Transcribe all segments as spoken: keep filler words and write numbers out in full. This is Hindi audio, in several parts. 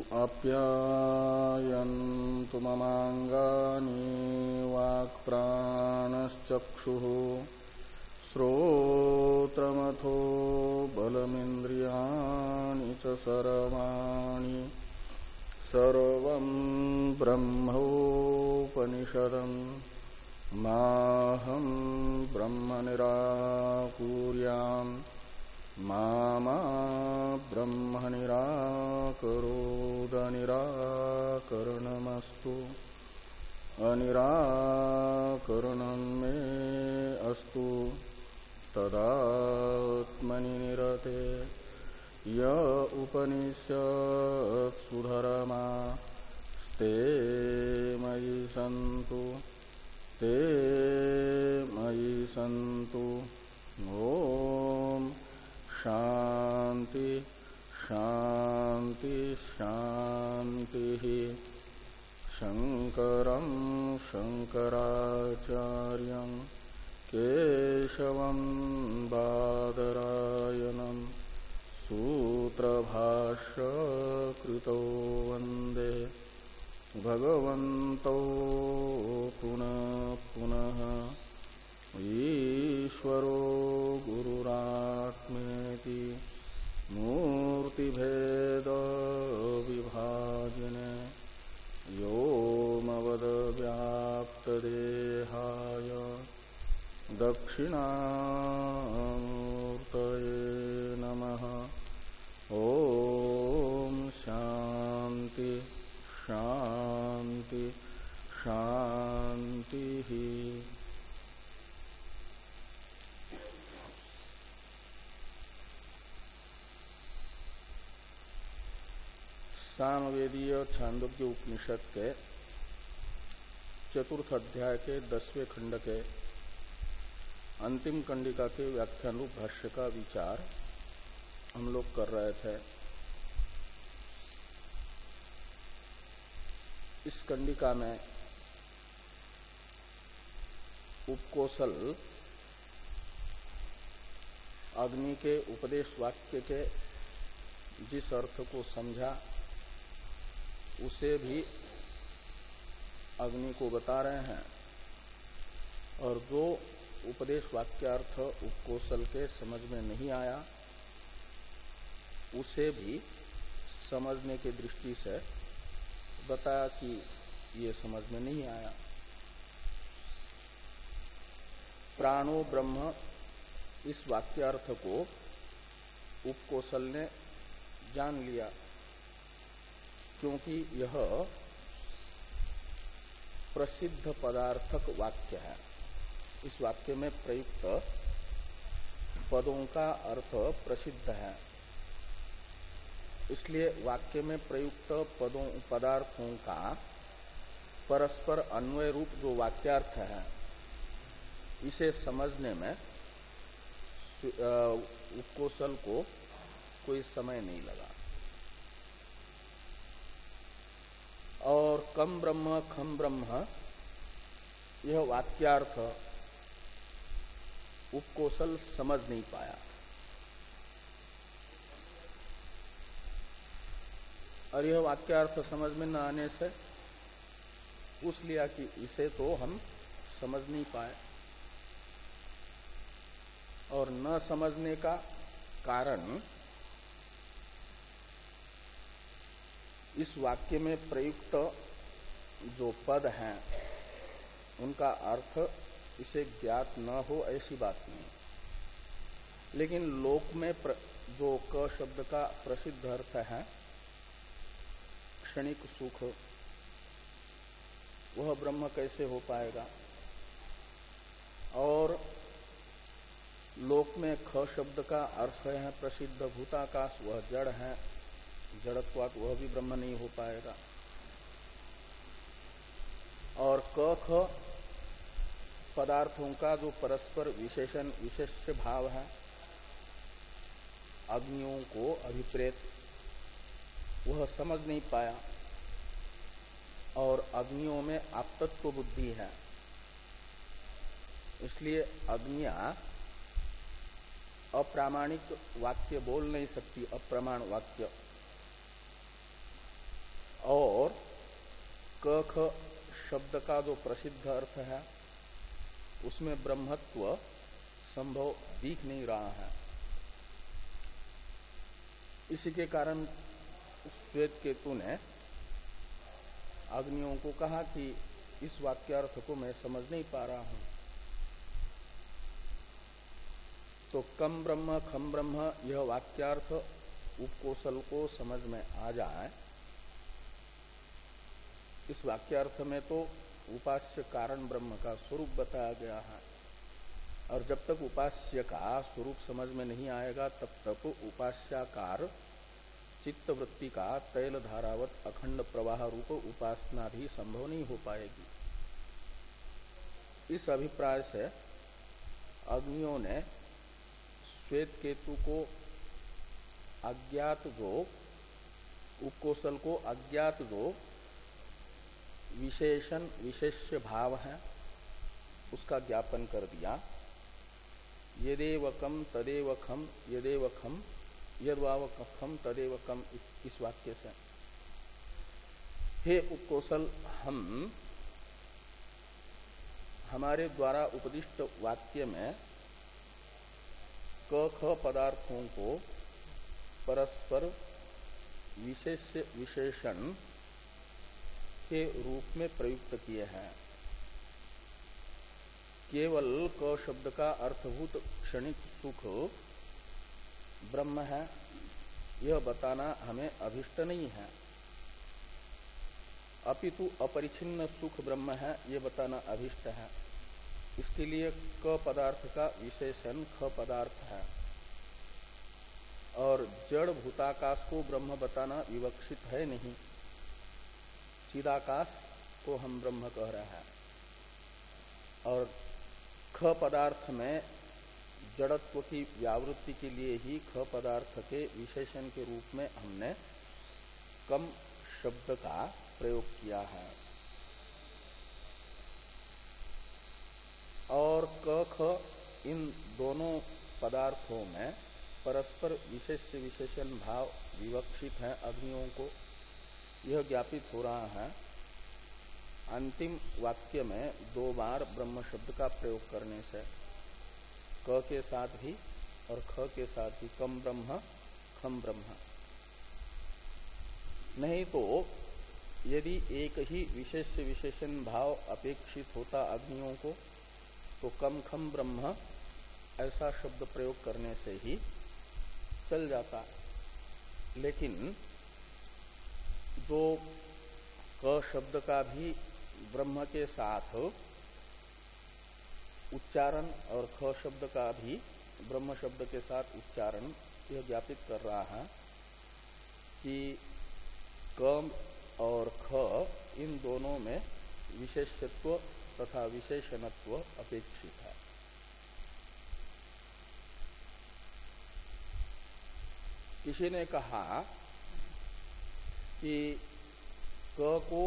आप्यायन्तु ममाङ्गानि वाक्प्राणश्चक्षुः श्रोत्रमथो बलमिन्द्रियाणि च सर्वाणि सर्वं ब्रह्मोपनिषदं माहं ब्रह्म निराकुर्याम् मा मा ब्रह्म निराकरोद निराकरणमस्तु अनिराकरणं मे अस्तु तदात्मनि निरते य उपनिषत्सु धर्मा ते मयि सन्तु ते मयि सन्तु। ओम शांति शांति शांति। शंकरं शंकराचार्यं केशवं बादरायणं सूत्रभाष्य कृतो वंदे भगवन्तौ पुनः पुनः। ईश्वरो गुरुरात्मेति मूर्तिभेद विभाजिने व्योमवद्व्याप्तदेहाय दक्षिणामूर्तये नमः। ओम शांति शांति शांति। सामवेदीय छांदोग्य उपनिषद के चतुर्थ अध्याय के दसवें खंड के अंतिम कंडिका के व्याख्यान रूप भाष्य का विचार हम लोग कर रहे थे। इस कंडिका में उपकोशल अग्नि के उपदेश वाक्य के जिस अर्थ को समझा उसे भी अग्नि को बता रहे हैं, और जो उपदेश वाक्यार्थ उपकोशल के समझ में नहीं आया उसे भी समझने की दृष्टि से बताया कि ये समझ में नहीं आया। प्राणो ब्रह्म इस वाक्यार्थ को उपकोशल ने जान लिया, क्योंकि यह प्रसिद्ध पदार्थक वाक्य है। इस वाक्य में प्रयुक्त पदों का अर्थ प्रसिद्ध है, इसलिए वाक्य में प्रयुक्त पदों पदार्थों का परस्पर अन्वय रूप जो वाक्यार्थ है, इसे समझने में उपकोशल को कोई समय नहीं लगा। और कम ब्रह्म खम ब्रह्म यह वाक्यार्थ उपकोशल समझ नहीं पाया, और यह वाक्यार्थ समझ में न आने से पूछ लिया कि इसे तो हम समझ नहीं पाए। और न समझने का कारण इस वाक्य में प्रयुक्त जो पद हैं उनका अर्थ इसे ज्ञात न हो ऐसी बात नहीं, लेकिन लोक में जो क शब्द का प्रसिद्ध अर्थ है क्षणिक सुख, वह ब्रह्म कैसे हो पाएगा। और लोक में ख शब्द का अर्थ है प्रसिद्ध भूताकाश, वह जड़ है, जड़त्वात् वह भी ब्रह्म नहीं हो पाएगा। और क ख पदार्थों का जो परस्पर विशेषण विशेष भाव है, अग्नियों को अभिप्रेत, वह समझ नहीं पाया। और अग्नियों में आपतत्व बुद्धि है, इसलिए अग्नियां अप्रामाणिक वाक्य बोल नहीं सकती, अप्रमाण वाक्य। और क ख शब्द का जो प्रसिद्ध अर्थ है उसमें ब्रह्मत्व संभव दिख नहीं रहा है। इसी के कारण श्वेत केतु ने अग्नियों को कहा कि इस वाक्यार्थ को मैं समझ नहीं पा रहा हूं। तो कम ब्रह्म खम ब्रह्म यह वाक्यार्थ उपकोशल को समझ में आ जाए। इस वाक्यार्थ में तो उपास्य कारण ब्रह्म का स्वरूप बताया गया है, और जब तक उपास्य का स्वरूप समझ में नहीं आएगा तब तक उपास्याकार चित्त वृत्ति का तैल धारावत अखंड प्रवाह रूप उपासना भी संभव नहीं हो पाएगी। इस अभिप्राय से अग्नियों ने श्वेत केतु को अज्ञात जो उपकोशल को अज्ञात जो विशेषण विशेष्य भाव है उसका ज्ञापन कर दिया। यदेव कम तदेव खम यदेव खम यद्वाव खम तदेव कम इस वाक्य से, हे उपकोशल, हम हमारे द्वारा उपदिष्ट वाक्य में क ख पदार्थों को परस्पर विशेष विशेषण के रूप में प्रयुक्त किए हैं। केवल क शब्द का अर्थभूत क्षणिक सुख ब्रह्म है यह बताना हमें अभिष्ट नहीं है, अपितु अपरिछिन्न सुख ब्रह्म है ये बताना अभिष्ट है। इसके लिए क पदार्थ का विशेषण ख पदार्थ है, और जड़ भूताकाश को ब्रह्म बताना विवक्षित है नहीं। चिदाकाश को हम ब्रह्म कह रहे हैं, और ख पदार्थ में जड़त्व की व्यावृत्ति के लिए ही ख पदार्थ के विशेषण के रूप में हमने कम शब्द का प्रयोग किया है। और क ख इन दोनों पदार्थों में परस्पर विशेष विशेषण भाव विवक्षित है अग्नियों को, यह ज्ञापित हो रहा है। अंतिम वाक्य में दो बार ब्रह्म शब्द का प्रयोग करने से, क के साथ भी और ख के साथ भी, कम ब्रह्म खम ब्रह्म। नहीं तो यदि एक ही विशेष विशेषण भाव अपेक्षित होता अग्नियों को तो कम खम ब्रह्म ऐसा शब्द प्रयोग करने से ही चल जाता। लेकिन जो क शब्द का भी ब्रह्म के साथ उच्चारण और ख शब्द का भी ब्रह्म शब्द के साथ उच्चारण यह ज्ञापित कर रहा है कि कम और ख इन दोनों में विशेषत्व तथा विशेषणत्व अपेक्षित है। किसी ने कहा कि क को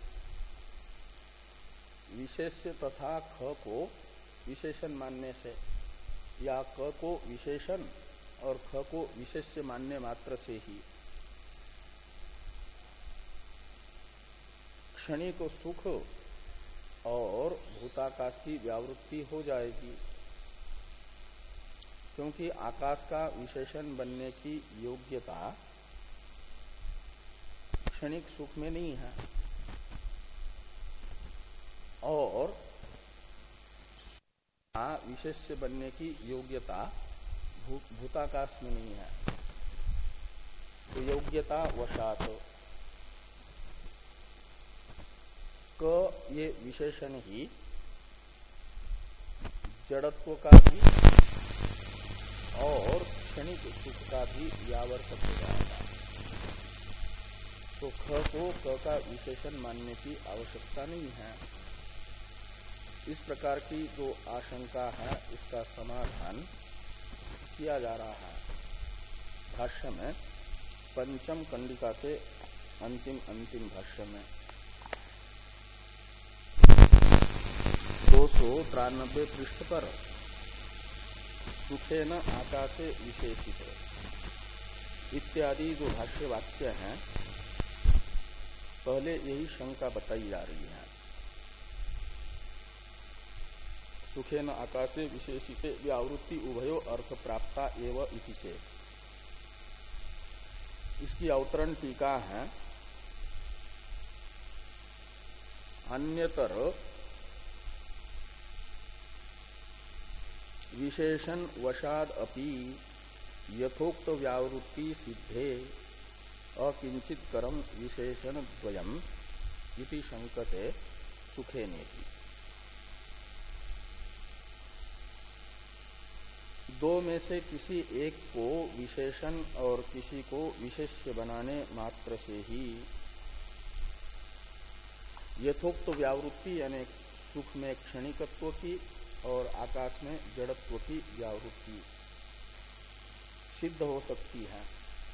विशेष्य तथा ख को विशेषण मानने से, या क को विशेषण और ख को विशेष्य मानने मात्र से ही क्षणिक सुख और भूताकाश की व्यावृत्ति हो जाएगी, क्योंकि आकाश का विशेषण बनने की योग्यता क्षणिक सुख में नहीं है, और विशेष्य बनने की योग्यता भू, भूताकाश में नहीं है। तो योग्यता वशात क ये विशेषण ही जड़त्व का भी और क्षणिक सुख का भी व्यावर्तक हो जाएगा। तो ख को क का विशेषण मानने की आवश्यकता नहीं है। इस प्रकार की जो आशंका है इसका समाधान किया जा रहा है भाष्य में, पंचम कंडिका के अंतिम अंतिम भाष्य में। दो सौ तिरानबे पृष्ठ पर सुखेन आकाशे विशेषित इत्यादि जो भाष्य वाक्य हैं पहले यही शंका बताई जा रही है। सुखेन आकाशे विशेषिते व्यावृत्ति उभयो अर्थ प्राप्ता एव इति चेत्। इसकी अवतरण टीका है, अन्यतर विशेषण वशाद अपि यथोक्त व्यावृत्ति सिद्धे अकिंचित करम विशेषण द्वयम इति शंकते सुखेनेति। दो में से किसी एक को विशेषण और किसी को विशेष्य बनाने मात्र से ही यथोक्त व्यावृत्ति यानी सुख में क्षणिकत्व की और आकाश में जड़त्व की व्यावृत्ति सिद्ध हो सकती है।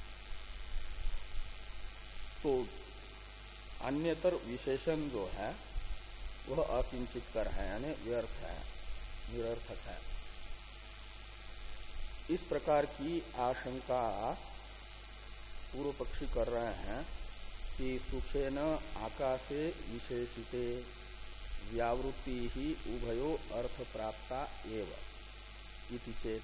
तो अन्यतर विशेषण जो है वह अकिंचित कर है यानी व्यर्थ है, निरर्थक है। इस प्रकार की आशंका पूर्व पक्षी कर रहे हैं कि सुखेन आकाशे विशेषिते व्यावृत्ति ही उभयो अर्थ प्राप्ता एव इति चेत्।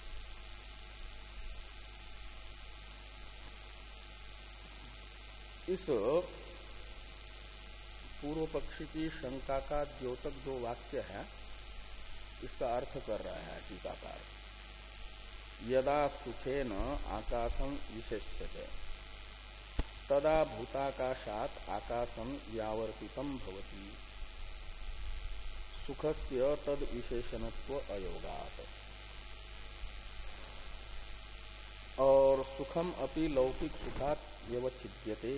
इस पूर्व पक्षी की शंका का द्योतक जो वाक्य है इसका अर्थ कर रहा है टीकाकार। यदा सुखेन आकाशं विशेष्यते तदा भूताकाशात् आकाशं व्यावर्तितं भवति सुखस्य तद विशेषणत्व अयोगात्। और सुखम अपि लौकिक सुखात् व्यवच्छिद्यते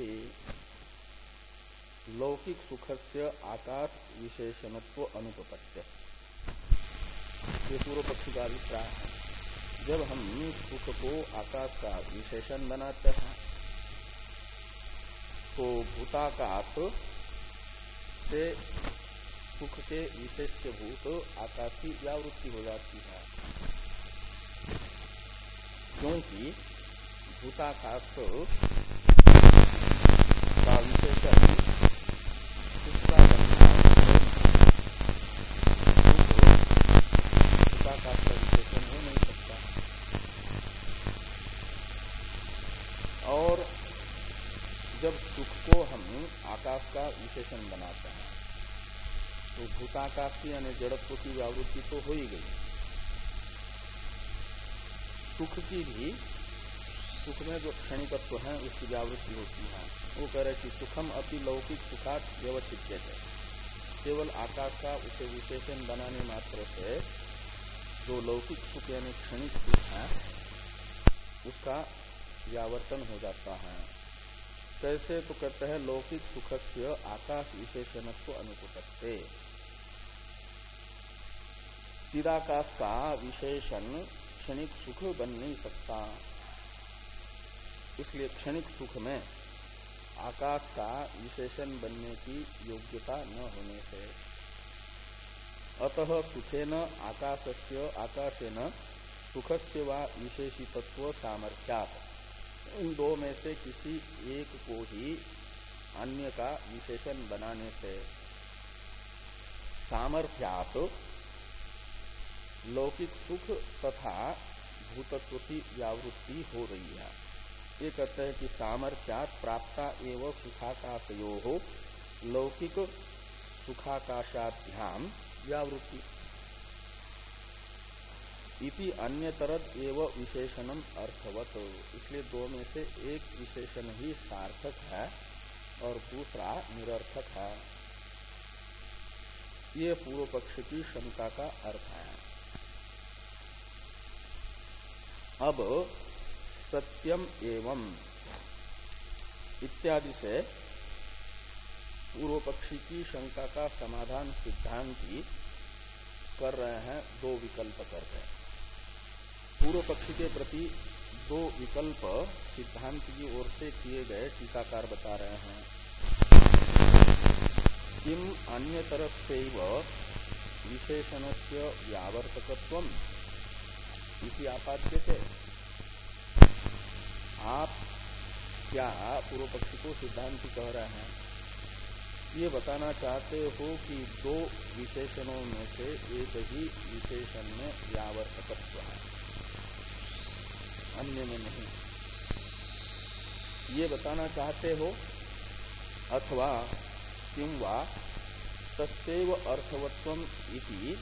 लौकिक सुखस्य आकाश विशेषणत्व अनुपपत्य। ये पूर्व पक्षी का अभिप्राय है। जब हम सुख को आकाश का विशेषण बनाते हैं तो भूताकाश से सुख के विशेष्य भूत आकाश की व्यावृत्ति हो जाती है, क्योंकि भूताकाश का विशेषण सुख का बनना भूताकाश का विशेषण हो नहीं सकता। और जब सुख को हम आकाश का विशेषण बनाते हैं तो भूताकाश की यानी जड़त्व की व्यावृत्ति तो हो ही गई। सुख की भी सुख में जो क्षणिकत्व है उसकी व्यावृत्ति होती है। वो कह रहे कि सुखम अपि लौकिक सुखात् व्यवच्छिद्यते। केवल आकाश का उसे विशेषण बनाने मात्र से जो लौकिक सुख यानी क्षणिक सुख है उसका व्यावर्तन हो जाता है। कैसे? तो कहते हैं लौकिक सुखस्य आकाश विशेषणत्व अनुपपत्ते। चिदाकाश का विशेषण क्षणिक सुख बन नहीं सकता, इसलिए क्षणिक सुख में आकाश का विशेषण बनने की योग्यता न होने से अतः सुखेन आकाशस्य आकाशेन सुखस्य वा विशेषितत्व सामर्थ्यात्। इन दो में से किसी एक को ही अन्य का विशेषण बनाने से सामर्थ्यात् लौकिक सुख तथा भूतत्व की व्यावृत्ति हो रही है। ये कहते हैं कि सामर्थ्यात् प्राप्ता एवं सुखाकाशयोः लौकिक सुखाकाशाभ्याम व्यावृत्ति इति अन्यतरद एव विशेषणम अर्थवत। इसलिए दो में से एक विशेषण ही सार्थक है और दूसरा निरर्थक है। ये पूर्व पक्ष की शंका का अर्थ है। अब सत्यम एवं इत्यादि से पूर्व पक्षी की शंका का समाधान सिद्धांती कर रहे हैं। दो विकल्प करके पूर्व पक्षी के प्रति दो विकल्प सिद्धांत की ओर से किए गए टीकाकार बता रहे हैं। किम अन्य तरफ से विशेषणस्य व्यावर्तकत्वम इति आपाद्यते। आप क्या पूर्व पक्षी को सिद्धांत कह रहे हैं ये बताना चाहते हो कि दो विशेषणों में से एक ही विशेषण में व्यावर्तकत्व है, अन्य में नहीं, ये बताना चाहते हो। अथवा किं वा तस्यैव अर्थवत्वम इति,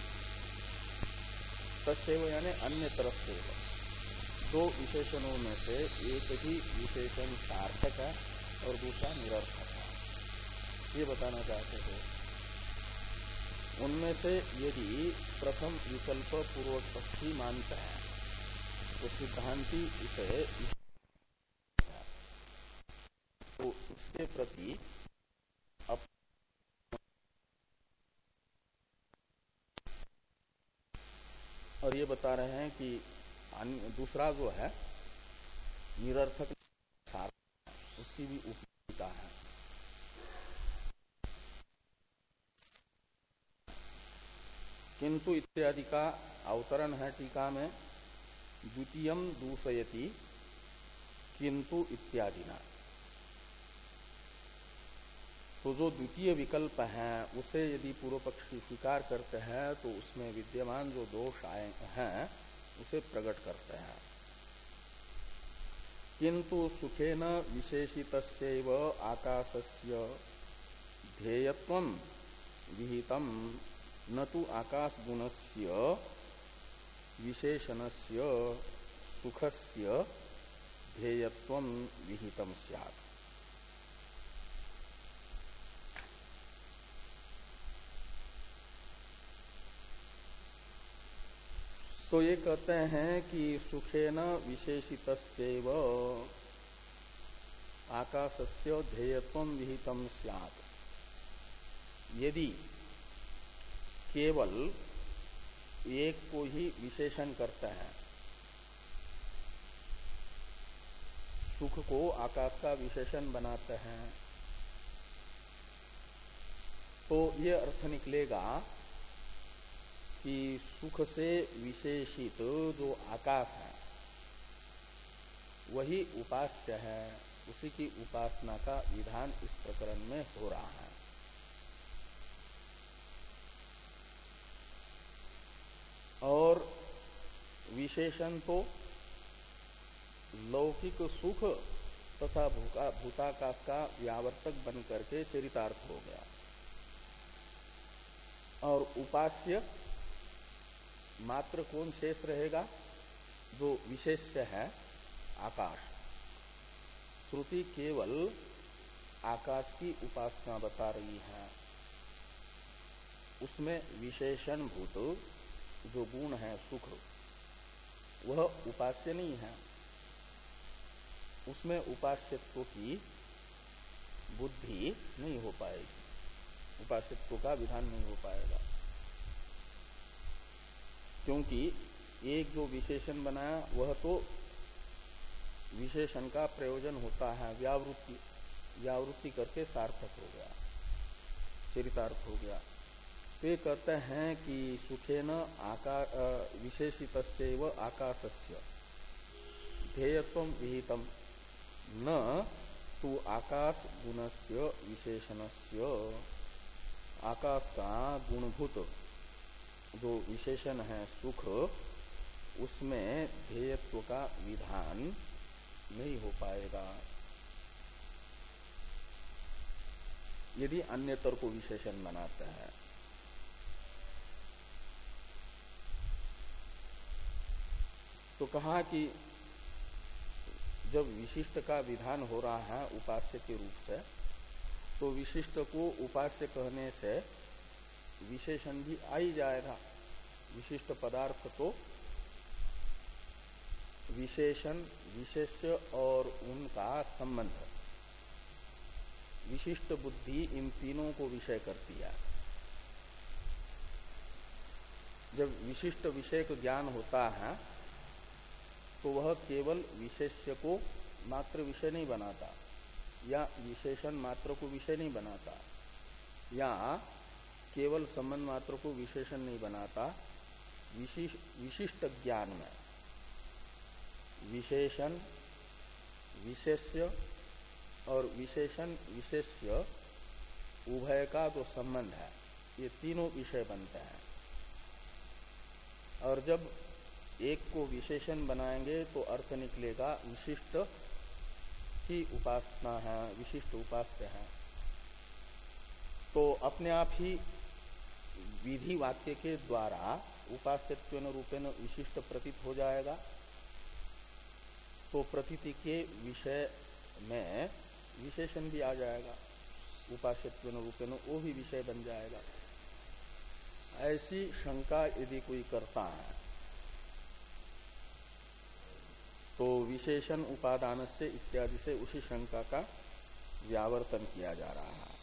तस्यैव यानी अन्य तरफ से, दो विशेषणों में से एक ही विशेषण सार्थक है और दूसरा निरर्थक है, ये बताना चाहते हो। उनमें से यदि प्रथम विकल्प पूर्वक पक्षी मानता है तो सिद्धांति इसे, तो इसके प्रति अप और ये बता रहे हैं कि दूसरा जो है निरर्थक सार्थक है, उसकी भी उपयोगिता है। किंतु इत्यादि का अवतरण है टीका में, द्वितीयम दूषयति किंतु इत्यादि ना। तो जो द्वितीय विकल्प है उसे यदि पूर्व पक्षी स्वीकार करते हैं तो उसमें विद्यमान जो दोष आए हैं उसे प्रकट करते हैं। किंतु सुखेन विशेषितस्यैव आकाशस्य ध्येयत्वं विहितम् न तु आकाश गुणस्य विशेषणस्य सुखस्य ध्येयत्वं विहितम् स्यात्। तो ये कहते हैं कि सुखेन विशेषितस्यैव आकाशस्य ध्येयत्वं विहितम् स्यात्। यदि केवल एक को ही विशेषण करते हैं, सुख को आकाश का विशेषण बनाते हैं, तो ये अर्थ निकलेगा कि सुख से विशेषित जो आकाश है वही उपास्य है, उसी की उपासना का विधान इस प्रकरण में हो रहा है। और विशेषण तो लौकिक सुख तथा भूताकाश का व्यावर्तक बन करके चरितार्थ हो गया, और उपास्य मात्र कौन शेष रहेगा? जो विशेष्य है आकाश। श्रुति केवल आकाश की उपासना बता रही है, उसमें विशेषण भूत जो गुण है सुख वह उपास्य नहीं है, उसमें उपास्यत्व की बुद्धि नहीं हो पाएगी, उपास्यत्व का विधान नहीं हो पाएगा। क्योंकि एक जो विशेषण बनाया वह तो विशेषण का प्रयोजन होता है, व्यावृत्ति व्यावृत्ति करके सार्थक हो गया, चरितार्थ हो गया। तो ये कहते हैं कि सुखेन आकाश विशेषितस्यैव आकाशस्य ध्येयत्वं विहितम् न तु आकाश गुणस्य विशेषणस्य। आकाश का गुणभूत जो विशेषण है सुख, उसमें ध्येयत्व का विधान नहीं हो पाएगा यदि अन्यतर को विशेषण बनाते हैं। तो कहा कि जब विशिष्ट का विधान हो रहा है उपास्य के रूप से, तो विशिष्ट को उपास्य कहने से विशेषण भी आ ही जाएगा। विशिष्ट पदार्थ तो विशेषण, विशेष्य और उनका संबंध, विशिष्ट बुद्धि इन तीनों को विषय करती है। जब विशिष्ट विषय को ज्ञान होता है तो वह केवल विशेष्य को मात्र विषय नहीं बनाता, या विशेषण मात्र को विषय नहीं बनाता, या केवल संबंध मात्र को विशेषण नहीं बनाता। विशिष्ट ज्ञान में विशेषण, विशेष्य और विशेषण विशेष्य उभय का जो संबंध है, ये तीनों विषय बनते हैं। और जब एक को विशेषण बनाएंगे तो अर्थ निकलेगा विशिष्ट की उपासना है, विशिष्ट उपास्य है। तो अपने आप ही विधि वाक्य के द्वारा उपास्यत्वेन रूपेण विशिष्ट प्रतीत हो जाएगा। तो प्रतीति के विषय में विशेषण भी आ जाएगा, उपास्यत्वेन रूपेण वो भी विषय बन जाएगा। ऐसी शंका यदि कोई करता है तो विशेषण उपादान से इत्यादि से उसी शंका का व्यावर्तन किया जा रहा है।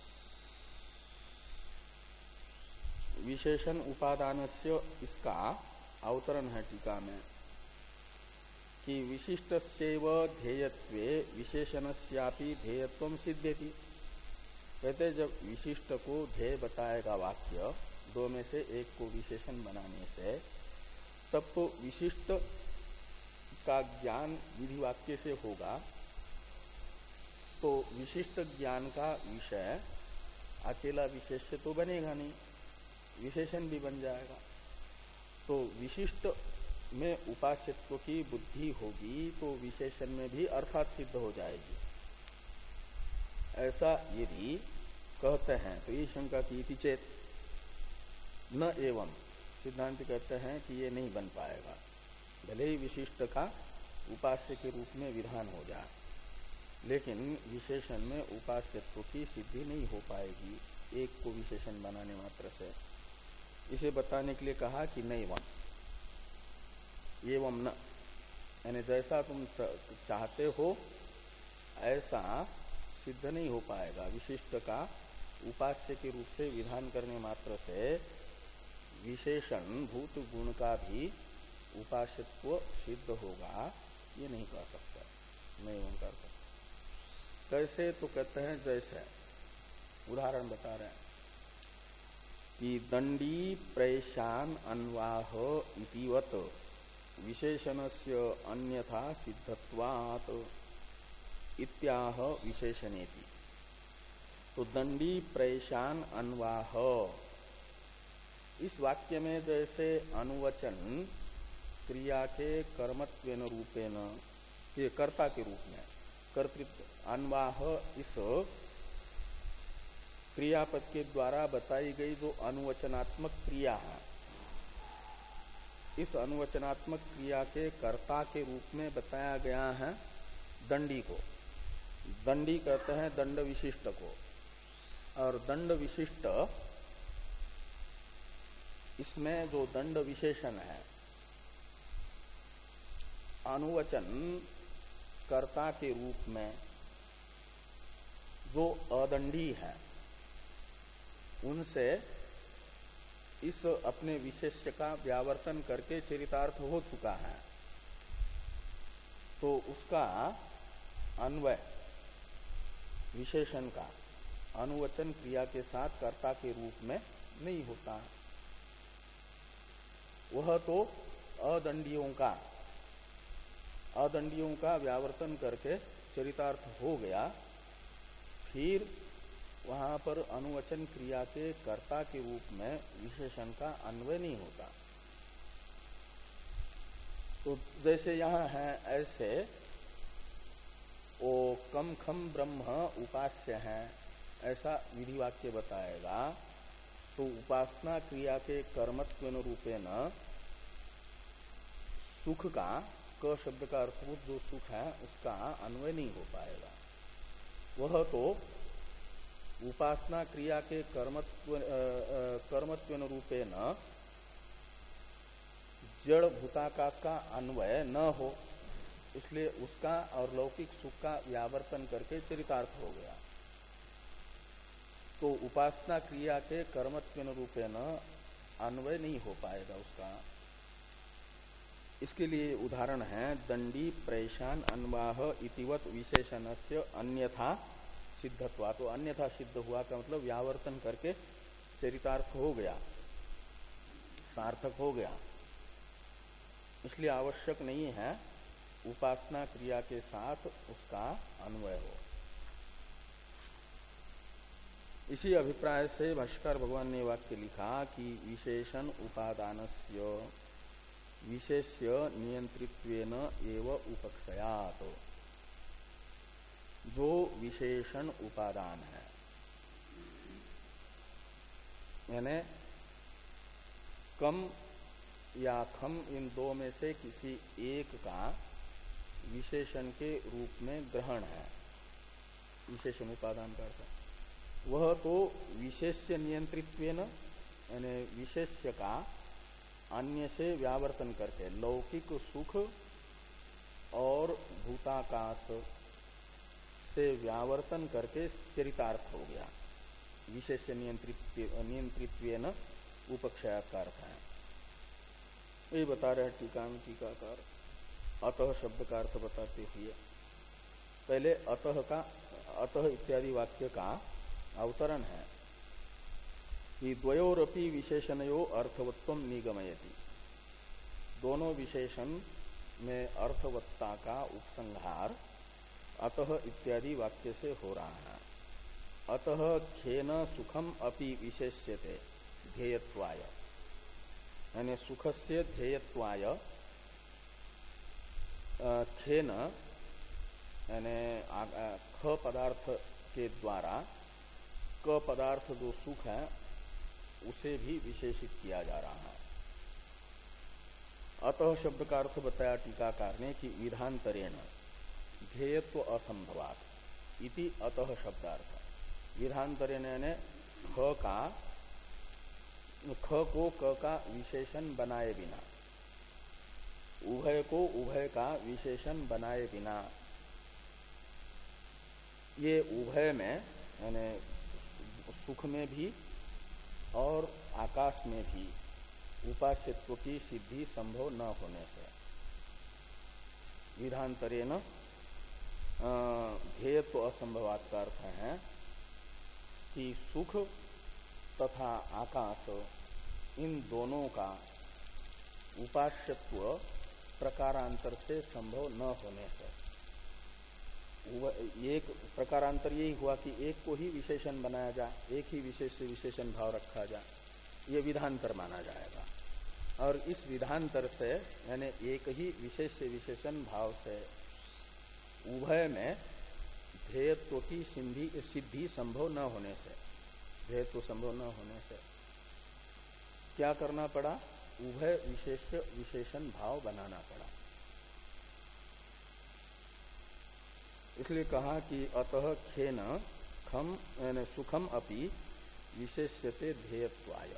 विशेषण उपादानस्य इसका अवतरण है टीका में कि विशिष्टस्यैव ध्येयत्वे विशेषणस्यापि ध्येयत्वं सिद्ध्यति। कहते जब विशिष्ट को ध्येय बताएगा वाक्य, दो में से एक को विशेषण बनाने से, तब तो विशिष्ट का ज्ञान विधि वाक्य से होगा। तो विशिष्ट ज्ञान का विषय अकेला विशेष्य तो बनेगा नहीं, विशेषण भी बन जाएगा। तो विशिष्ट में उपास्यत्व की बुद्धि होगी तो विशेषण में भी अर्थात सिद्ध हो जाएगी। ऐसा यदि कहते हैं तो ये शंका की थी चेत न एवं, सिद्धांत कहते हैं कि ये नहीं बन पाएगा। भले ही विशिष्ट का उपास्य के रूप में विधान हो जाए, लेकिन विशेषण में उपास्यत्व की सिद्धि नहीं हो पाएगी एक को विशेषण बनाने मात्र से। इसे बताने के लिए कहा कि नैवम, एवं न, यानी जैसा तुम चाहते हो ऐसा सिद्ध नहीं हो पाएगा। विशिष्ट का उपास्य के रूप से विधान करने मात्र से विशेषण भूत गुण का भी उपास्यत्व सिद्ध होगा, ये नहीं कह सकता, नहीं हम कर सकते। कैसे? तो कहते हैं जैसे उदाहरण बता रहे हैं कि दंडी प्रेशान अन्वाह इतिवत विशेषणस्य अन्यथा सिद्धत्वात् इत्याह विशेषणेति। तो दंडी प्रेशान अन्वाह, इस वाक्य में जैसे अनुवचन क्रिया के कर्मत्वेन रूपेण, ये कर्ता के रूप में कर्तृत्व अन्वाह, इस क्रियापद के द्वारा बताई गई जो अनुवचनात्मक क्रिया है, इस अनुवचनात्मक क्रिया के कर्ता के रूप में बताया गया है दंडी को। दंडी कहते हैं दंड विशिष्ट को। और दंड विशिष्ट, इसमें जो दंड विशेषण है, अनुवचन कर्ता के रूप में जो अदंडी है, उनसे इस अपने विशेष्य का व्यावर्तन करके चरितार्थ हो चुका है, तो उसका अन्वय विशेषण का अनुवचन क्रिया के साथ कर्ता के रूप में नहीं होता। वह तो अदंडियों का अदंडियों का व्यावर्तन करके चरितार्थ हो गया, फिर वहां पर अनुवचन क्रिया के कर्ता के रूप में विशेषण का अन्वय नहीं होता। तो जैसे यहाँ है ऐसे वो कम खम ब्रह्म उपास्य है, ऐसा विधि वाक्य बताएगा। तो उपासना क्रिया के कर्मत्वेन रूपेण सुख का, क शब्द का अर्थभूत जो सुख है उसका अन्वय नहीं हो पाएगा। वह तो उपासना क्रिया के कर्मत्व कर्मत्वेन रूपेण जड़ भूताकाश का अन्वय न हो, इसलिए उसका और लौकिक सुख का व्यावर्तन करके चरितार्थ हो गया। तो उपासना क्रिया के कर्मत्वेन रूपेण अन्वय नहीं हो पाएगा उसका। इसके लिए उदाहरण है दंडी प्रेशान अन्वाह इतिवत विशेषणस्य अन्यथा सिद्धत्वा। तो अन्यथा सिद्ध हुआ का मतलब व्यावर्तन करके चरितार्थ हो गया, सार्थक हो गया। इसलिए आवश्यक नहीं है उपासना क्रिया के साथ उसका अन्वय हो। इसी अभिप्राय से भाष्कर भगवान ने वाक्य लिखा कि विशेषण उपादानस्य विशेष्य नियंत्रित्वेन एव उपक्षयात्। जो विशेषण उपादान है, यानी कम या खम, इन दो में से किसी एक का विशेषण के रूप में ग्रहण है, विशेषण उपादान का अर्थ वह तो विशेष्य नियंत्रित्वेन, यानी विशेष्य का अन्य से व्यावर्तन करके, लौकिक सुख और भूताकाश से व्यावर्तन करके चरितार्थ हो गया। विशेष्य नियंत्रित्व नियंत्रित्वेन उपक्षयात् का अर्थ है। ये बता रहे टीका में टीकाकार अतः शब्द का अर्थ बताते हुए पहले अतः का अतः इत्यादि वाक्य का अवतरण है कि द्वयोरपि विशेषणयो अर्थवत्वम निगमयति। दोनों विशेषण में अर्थवत्ता का उपसंहार अतः इत्यादि वाक्य से हो रहा है। अतः खेन सुखम अपि विशेष्यते ध्येयत्वाय, यानी सुखस्य ध्येयत्वाय खेन, यानी ख पदार्थ के द्वारा क पदार्थ जो सुख है उसे भी विशेषित किया जा रहा है। अतः शब्द का अर्थ बताया टीकाकार ने कि विधांतरेण ध्येयत्व असंभवात् इति अतः शब्दार्थ। विधांतरेण यानी ख का ख को क का विशेषण बनाए बिना, उभय को उभय का विशेषण बनाए बिना, ये उभय में यानी सुख में भी और आकाश में भी उपास्यत्व की सिद्धि संभव न होने से विधांतरेण ध्येयत्व असंभवात् का अर्थ है कि सुख तथा आकाश इन दोनों का उपास्यत्व प्रकारांतर से संभव न होने से, एक प्रकारांतर यही हुआ कि एक को ही विशेषण बनाया जाए, एक ही विशेष से विशेषण भाव रखा जाए, ये विधांतर माना जाएगा। और इस विधांतर से यानी एक ही विशेष से विशेषण भाव से उभय में ध्येयत्व की सिद्धि सिद्धि संभव न होने से, ध्येयत्व संभव न होने से क्या करना पड़ा? उभय विशेष विशेषण भाव बनाना पड़ा। इसलिए कहा कि अतः खेन खम यानी सुखम अपि विशेष्यते ध्येयत्वाय।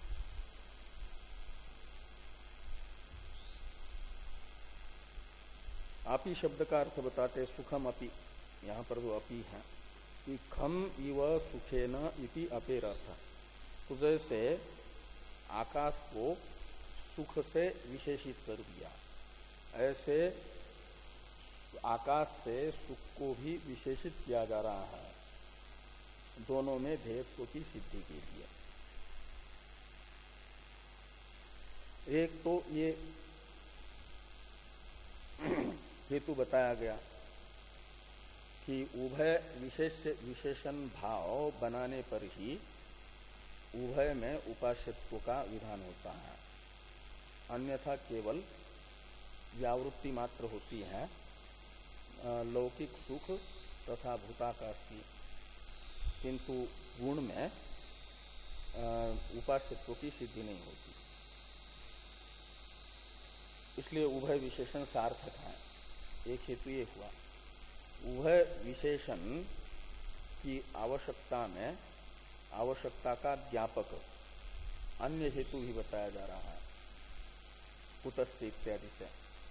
अपि शब्द का अर्थ बताते सुखम अपि, यहाँ पर जो अपि है कि खम इव सुखेन इति अपेर अर्थ। तो जैसे आकाश को सुख से विशेषित कर दिया, ऐसे आकाश से सुख को भी विशेषित किया जा रहा है, दोनों में ध्येयत्व की सिद्धि के लिए। एक तो ये हेतु बताया गया कि उभय विशेष विशेषण भाव बनाने पर ही उभय में उपास्यत्व का विधान होता है, अन्यथा केवल व्यावृत्ति मात्र होती है लौकिक सुख तथा भूताकाश की, किंतु गुण में उपास्यत्व की सिद्धि नहीं होती। इसलिए उभय विशेषण सार्थक है। एक हेतु ये हुआ। उभय विशेषण की आवश्यकता में आवश्यकता का ज्ञापक अन्य हेतु भी बताया जा रहा है कुतस्य इत्यादि से।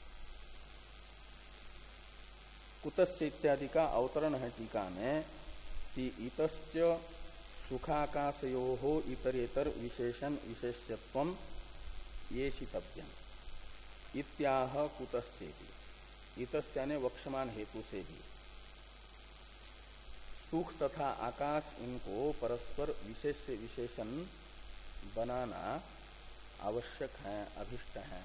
कुतस्य इत्यादि का अवतरण है टीका में कि इतस्य सुखाकाशयोः इतरेतर विशेषण विशेष्यत्वम् येषितव्यम् इत्याह कुतस्येति। इतस्य यानी वक्षमान हेतु से भी सुख तथा आकाश इनको परस्पर विशेष विशेषण बनाना आवश्यक है, अभिष्ट है।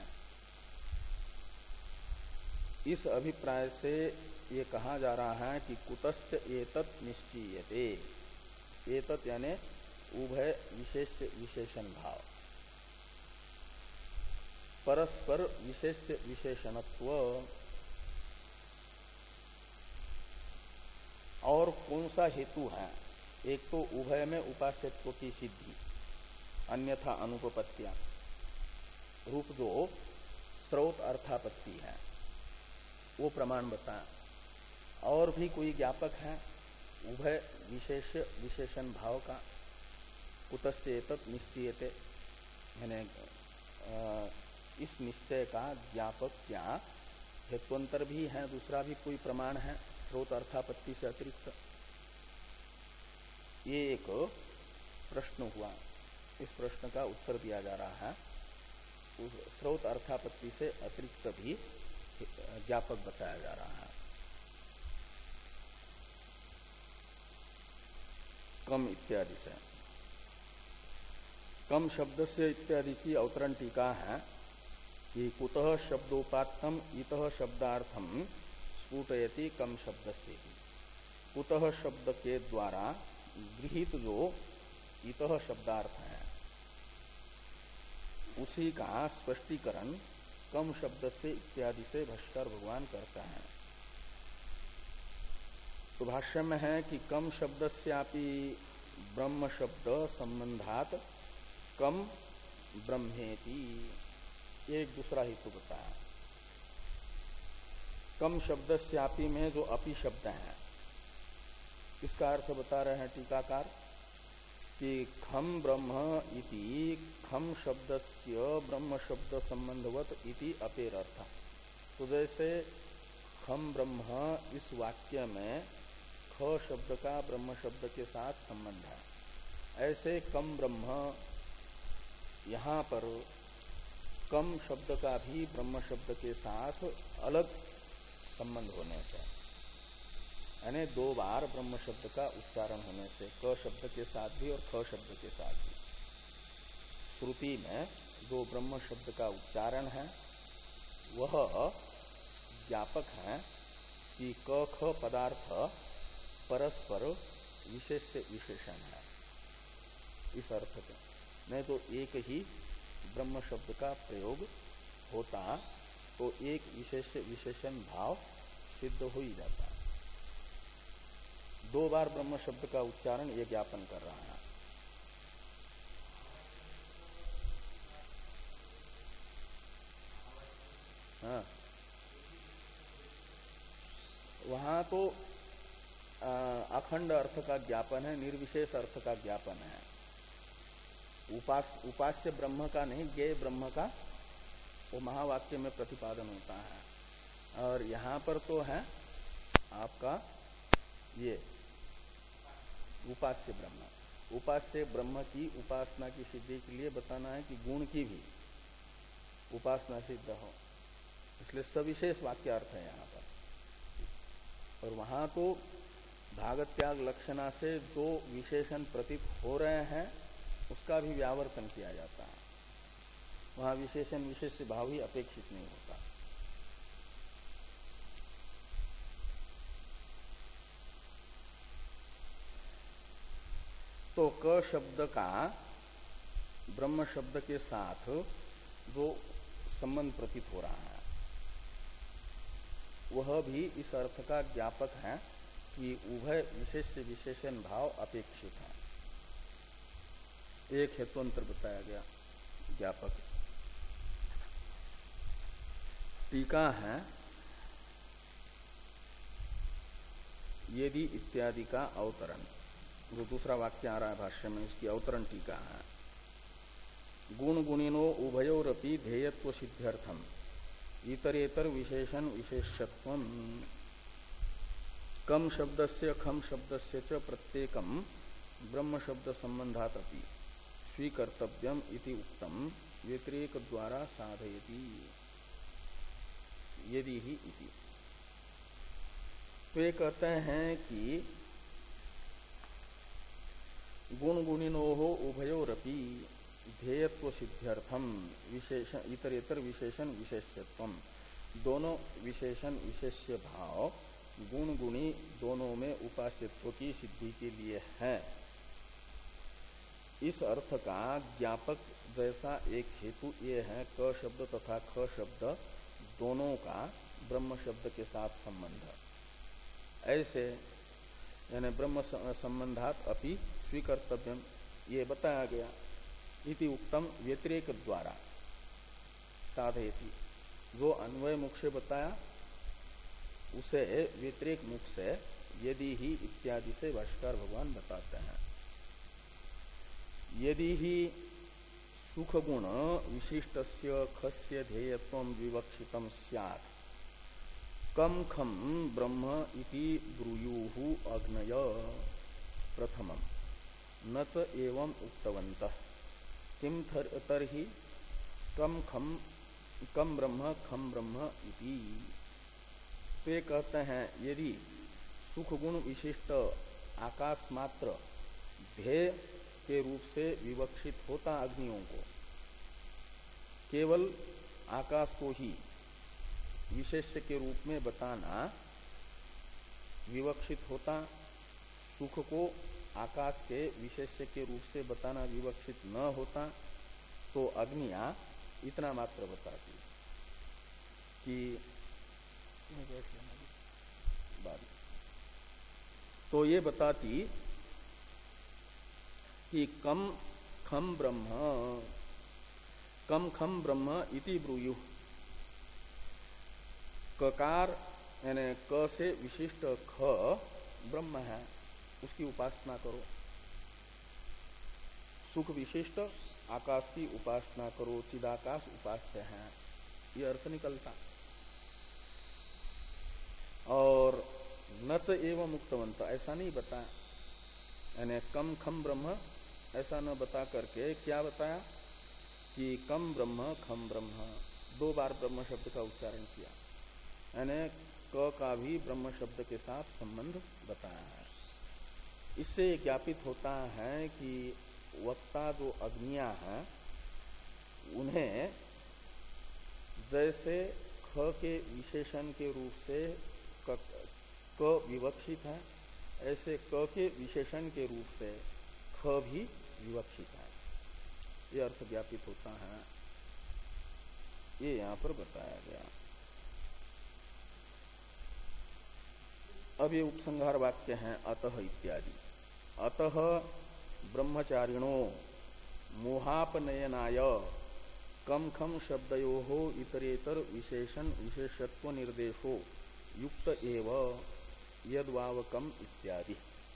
इस अभिप्राय से ये कहा जा रहा है कि कुतश्च एतत् निश्चीयते, एतत् यानी उभय विशेष विशेषण भाव, परस्पर विशेष विशेषणत्व। और कौन सा हेतु है? एक तो उभय में उपास्यत्व की सिद्धि, अन्यथा अनुपपत्तियां रूप जो स्रोत अर्थापत्ति है वो प्रमाण बताया। और भी कोई ज्ञापक है उभय विशेष विशेषण भाव का? कुतस्य एतत् निश्चयते, यानी इस निश्चय का ज्ञापक क्या हेत्वंतर भी है, दूसरा भी कोई प्रमाण है स्रोत अर्थापत्ति से अतिरिक्त? ये एक प्रश्न हुआ। इस प्रश्न का उत्तर दिया जा रहा है। स्रोत अर्थापत्ति से अतिरिक्त भी ज्ञापक बताया जा रहा है। कम इत्यादि से, कम शब्द से इत्यादि की अवतरण टीका है कि कुतः शब्दोपात्तम इतः शब्दार्थम स्फुटयति कम शब्द से ही। कुतः शब्द के द्वारा गृहीत जो इतः शब्दार्थ है उसी का स्पष्टीकरण कम शब्द से इत्यादि से भाष्कर भगवान करता है। तो भाष्य में है कि कम शब्दस्यापि ब्रह्म शब्द संबंधात कम ब्रह्मेति, एक दूसरा हेतु बताया। कम शब्दस्यापि में जो अपि शब्द है इसका अर्थ बता रहे हैं टीकाकार कि खम ब्रह्म इति खम शब्दस्य ब्रह्म शब्द संबंधवत इति अपेर अर्थ। तो जैसे खम ब्रह्म इस वाक्य में ख शब्द का ब्रह्म शब्द के साथ संबंध है, ऐसे कम ब्रह्म यहाँ पर कम शब्द का भी ब्रह्म शब्द के साथ अलग संबंध होने से, यानी दो बार ब्रह्म शब्द का उच्चारण होने से, क शब्द के साथ भी और ख शब्द के साथ भी, श्रुति में जो ब्रह्म शब्द का उच्चारण है वह ज्ञापक है कि क ख पदार्थ परस्पर विशेष विशेषण है इस अर्थ में। नहीं तो एक ही ब्रह्म शब्द का प्रयोग होता तो एक विशेष विशेषण भाव सिद्ध हो ही जाता। दो बार ब्रह्म शब्द का उच्चारण ये ज्ञापन कर रहा है। हाँ, वहां तो अखंड अर्थ का ज्ञापन है, निर्विशेष अर्थ का ज्ञापन है। उपास उपास्य ब्रह्म का नहीं, ज्ञेय ब्रह्म का वो महावाक्य में प्रतिपादन होता है। और यहाँ पर तो है आपका ये उपास्य ब्रह्म। उपास्य ब्रह्म की उपासना की सिद्धि के लिए बताना है कि गुण की भी उपासना सिद्ध हो, इसलिए सविशेष वाक्यार्थ है यहाँ पर। और वहां तो भाग त्याग लक्षणा से जो विशेषण प्रतीत हो रहे हैं उसका भी व्यावर्तन किया जाता है। वहां विशेषण विशेष भाव ही अपेक्षित नहीं होता। तो क शब्द का ब्रह्म शब्द के साथ जो संबंध प्रतीत हो रहा है वह भी इस अर्थ का ज्ञापक है कि उभय विशेष विशेषण भाव अपेक्षित है। एक हेतुअंतर बताया गया ज्ञापक। टीका है यदि इत्यादि का अवतरण, जो दूसरा वाक्य आ रहा है भाष्य में, इसकी अवतरण टीका है। गुण गुणिनो उभयोरपि ध्येयत्व सिद्ध्यर्थम इतरेतर विशेषण विशेषत्वम कम शब्दस्य खम शब्दस्य च प्रत्येकम ब्रह्म शब्द संबंधात अपि स्वीकर्तव्यम इति उक्तम व्यतिरेक द्वारा साधयति यदि ही इति। तो ये कहते हैं कि गुण गुणिनोः उभयोरपि ध्येयत्व सिद्ध्यर्थम विशेषण इतरेतर विशेषण विशेषत्वम, दोनों विशेषण विशेष्य भाव गुण गुणी दोनों में उपास्यत्व की सिद्धि के लिए है। इस अर्थ का ज्ञापक जैसा एक हेतु ये है क शब्द तथा ख शब्द दोनों का ब्रह्म शब्द के साथ संबंध, ऐसे यानी ब्रह्म संबंधात अपि स्वीकर्तव्यम ये बताया गया। इति उक्तम व्यतिरेक द्वारा साधयति, जो अन्वय मुख से बताया उसे व्यतिरेक मुख से यदि ही इत्यादि से भाष्यकार भगवान बताते हैं। यदि ही सुख गुण विशिष्टस्य खस्य ध्येयत्वं विवक्षितम स्यात् कम खम ब्रह्म इति ब्रूयुः अग्नय प्रथमम न च एवं उक्तवन्तः किम तर्हि कम खम कम ब्रह्म खम ब्रह्म इति। तो ये कहते हैं यदि सुख गुण विशिष्ट आकाश मात्र ध्येय के रूप से विवक्षित होता अग्नियों को, केवल आकाश को ही विशेष्य के रूप में बताना विवक्षित होता, सुख को आकाश के विशेष्य के रूप से बताना विवक्षित न होता, तो अग्नियां इतना मात्र बताती कि तो ये बताती कि कम खम ब्रह्म कम खम ब्रह्म इति ब्रूयु, ककार यानी क से विशिष्ट ख ब्रह्म है, उसकी उपासना करो। सुख विशिष्ट आकाश की उपासना करो, चिदाकाश उपास्य है, ये अर्थ निकलता। और न च एवं मुक्तवंत ऐसा नहीं बताया, यानी कम खम ब्रह्म ऐसा न बता करके क्या बताया कि कम ब्रह्म खम ब्रह्म, दो बार ब्रह्म शब्द का उच्चारण किया, यानी क का भी ब्रह्म शब्द के साथ संबंध बताया है। इससे ज्ञापित होता है कि वक्ता जो अग्नियां हैं उन्हें जैसे ख के विशेषण के रूप से क, क विवक्षित है, ऐसे क के विशेषण के रूप से ख भी विवक्षित है, ये अर्थ ज्ञापित होता है। ये यहां पर बताया गया। अब ये उपसंहार वाक्य हैं अतः इत्यादि। अतः ब्रह्मचारिणो मोहापनयनाय कम खम शब्दयोः इतरेतर विशेषण विशेषत्व निर्देशो युक्त एव यद्वावकम इत्यादि।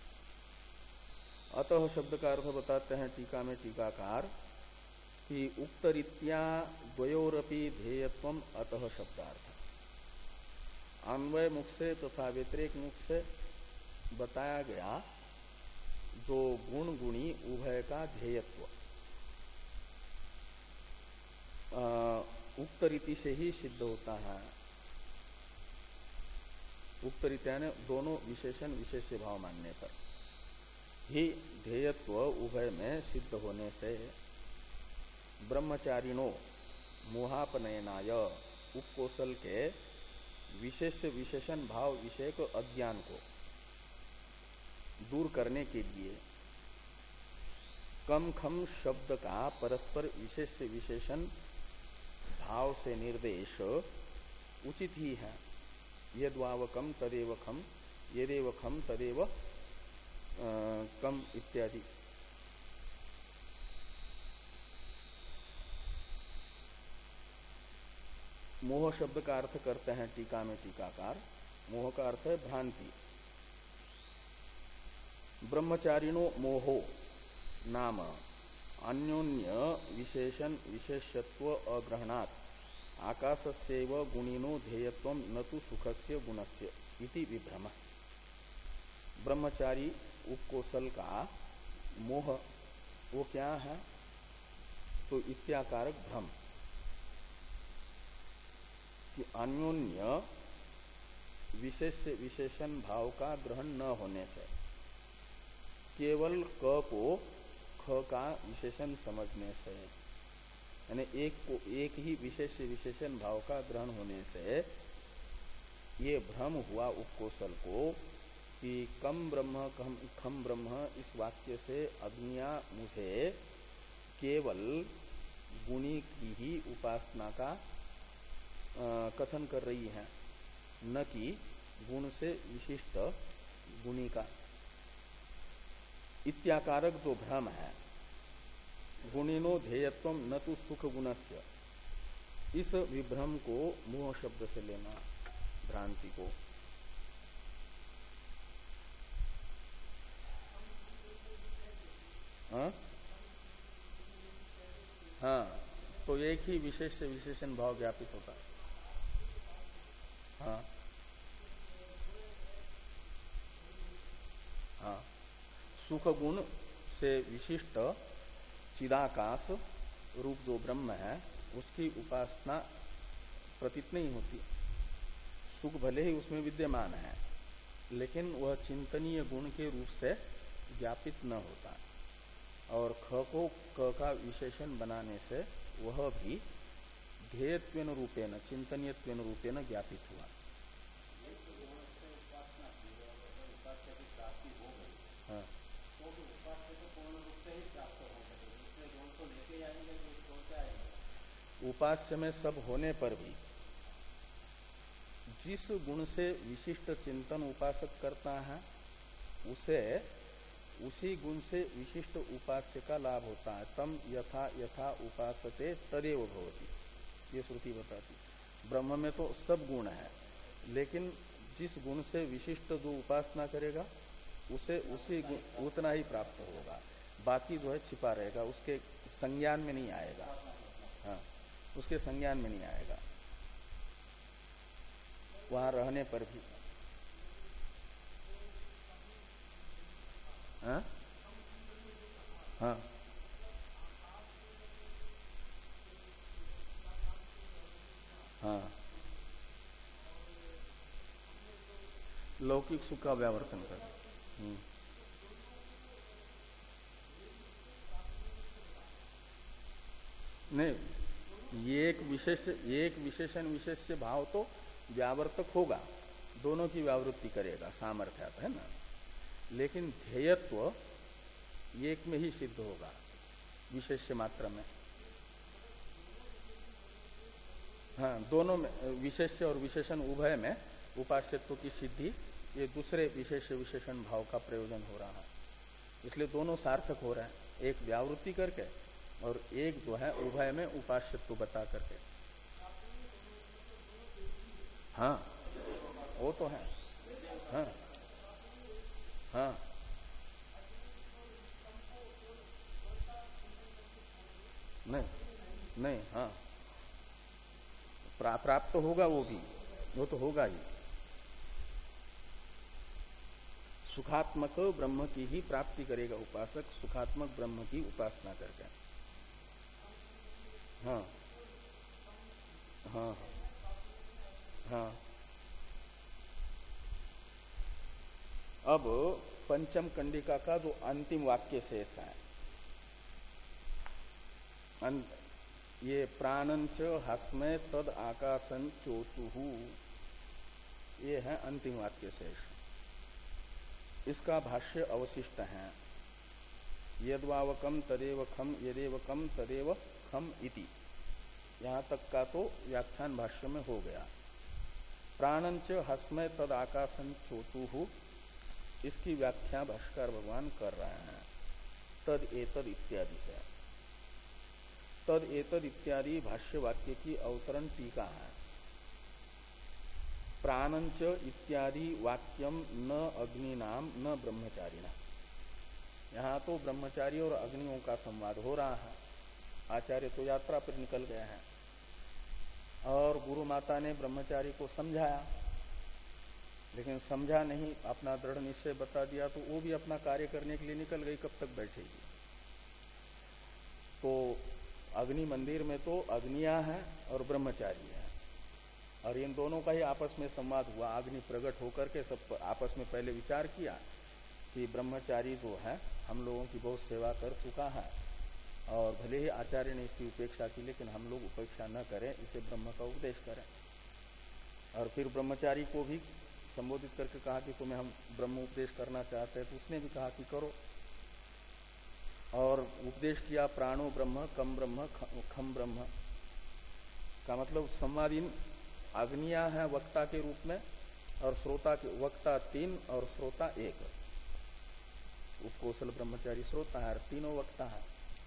अतः शब्द का अर्थ बताते हैं टीका में टीकाकार कि उक्तरीत्या द्वयोरपि ध्येयत्वम अतः शब्दार्थ, अन्वय मुख से तथा तो व्यतिरेक मुख से बताया गया जो गुण गुणी उभय का ध्येयत्व उक्त रीति से ही सिद्ध होता है। उक्त रीत्या ने दोनों विशेषण विशेष्य भाव मानने पर ही ध्येयत्व उभय में सिद्ध होने से ब्रह्मचारिणो मोहापनयनाय उपकोशल के विशेष विशेषण भाव विषय को अज्ञान को दूर करने के लिए कम खम शब्द का परस्पर विशेष विशेषण भाव से निर्देश उचित ही है। यद्वावकम तदेव खम, यदेव खम तदेव कम इत्यादि। मोह शब्द का अर्थ करते हैं टीका में टीकाकार, मोह का अर्थ है भ्रांति। ब्रह्मचारिणो मोहो नाम अन्योन्य विशेषण विशेषत्व अग्रहणात् आकाशस्यैव गुणिनो ध्येयत्वं न तु सुखस्य गुणस्य इति विभ्रम। ब्रह्मचारी उपकोशल का मोह वो क्या है, तो इत्याकारक भ्रम कि अन्योन्य विशेष विशेषण भाव का ग्रहण न होने से, केवल क को ख का विशेषण समझने से, यानी एक को एक ही विशेष विशेषण भाव का ग्रहण होने से ये भ्रम हुआ उपकोशल को कि कम ब्रह्म कम खम ब्रह्म इस वाक्य से अग्निया मुझे केवल गुणी की ही उपासना का आ, कथन कर रही है, न कि गुण से विशिष्ट गुणी का। इत्याकारक जो भ्रम है, गुणिनो ध्येयत्व न तो सुख गुणस्य, इस विभ्रम को मोह शब्द से लेना, भ्रांति को। हाँ हाँ, तो एक ही विशेष से विशेषण भाव ज्ञापित होता है। हाँ हाँ, सुख गुण से विशिष्ट चिदाकाश रूप जो ब्रह्म है उसकी उपासना प्रतीत नहीं होती। सुख भले ही उसमें विद्यमान है, लेकिन वह चिंतनीय गुण के रूप से ज्ञापित न होता, और ख को क का विशेषण बनाने से वह भी ध्येयत्वेन रूपेण चिंतनीयत्वेन रूपेण ज्ञापित हुआ। हाँ, उपास्य में सब होने पर भी जिस गुण से विशिष्ट चिंतन उपासक करता है उसे उसी गुण से विशिष्ट उपास्य का लाभ होता है। तम यथा यथा उपासते तदेव भवति, ये श्रुति बताती। ब्रह्म में तो सब गुण है, लेकिन जिस गुण से विशिष्ट जो उपासना करेगा उसे उसी गुण उतना ही प्राप्त होगा, बाकी जो है छिपा रहेगा, उसके संज्ञान में नहीं आएगा। हाँ, उसके संज्ञान में नहीं आएगा वहां रहने पर भी। हाँ हाँ हाँ, लौकिक सुख का व्यावर्तन कर। हम्म, नहीं, ये एक विशेष एक विशेषण विशेष से भाव तो व्यावर्तक होगा, दोनों की व्यावृत्ति करेगा, सामर्थ्य है ना, लेकिन ध्येयत्व एक में ही सिद्ध होगा, विशेष्य मात्र में। हाँ, दोनों में, विशेष्य और विशेषण उभय में उपास्यत्व की सिद्धि ये दूसरे विशेष विशेषण भाव का प्रयोजन हो रहा है, इसलिए दोनों सार्थक हो रहे हैं, एक व्यावृत्ति करके और एक जो है उभय में उपास्यत्व बता करके। हाँ, वो तो है। हाँ हाँ, नहीं नहीं, हाँ, प्रा, प्राप्त होगा वो भी, वो तो होगा ही। सुखात्मक ब्रह्म की ही प्राप्ति करेगा उपासक, सुखात्मक ब्रह्म की उपासना करके। हाँ हाँ हाँ। अब पंचम कंडिका का जो अंतिम वाक्य शेष है, ये प्राणंच हस्मे तद आकाशन चोचुहु, ये है अंतिम वाक्य शेष। इसका भाष्य अवशिष्ट है, यद्वावकम तदेव खम यदेव कम तदेव खम इति, यहां तक का तो व्याख्यान भाष्य में हो गया। प्राणंच हस्मय तद आकाशन चोचुहु, इसकी व्याख्या भाष्कर भगवान कर रहे हैं तद एतद इत्यादि से। तद एतद इत्यादि भाष्य वाक्य की अवतरण टीका है। प्राणंच इत्यादि वाक्यम न अग्निनाम न ब्रह्मचारिणा, यहाँ तो ब्रह्मचारी और अग्नियों का संवाद हो रहा है। आचार्य तो यात्रा पर निकल गए हैं और गुरु माता ने ब्रह्मचारी को समझाया, लेकिन समझा नहीं, अपना दृढ़ निश्चय बता दिया, तो वो भी अपना कार्य करने के लिए निकल गई, कब तक बैठेगी। तो अग्नि मंदिर में तो अग्नियां हैं और ब्रह्मचारी हैं, और इन दोनों का ही आपस में संवाद हुआ। अग्नि प्रकट होकर के सब आपस में पहले विचार किया कि ब्रह्मचारी जो है हम लोगों की बहुत सेवा कर चुका है, और भले ही आचार्य ने इसकी उपेक्षा की, लेकिन हम लोग उपेक्षा न करें, इसे ब्रह्म का उपदेश करें। और फिर ब्रह्मचारी को भी संबोधित करके कहा कि तुम्हें हम ब्रह्म उपदेश करना चाहते हैं, तो उसने भी कहा कि करो। और उपदेश किया प्राणो ब्रह्म कम ब्रह्म खम ब्रह्म का मतलब संवादीन अग्नियां हैं वक्ता के रूप में, और श्रोता के वक्ता तीन और श्रोता एक। उपकोशल ब्रह्मचारी श्रोता है और तीनों वक्ता है।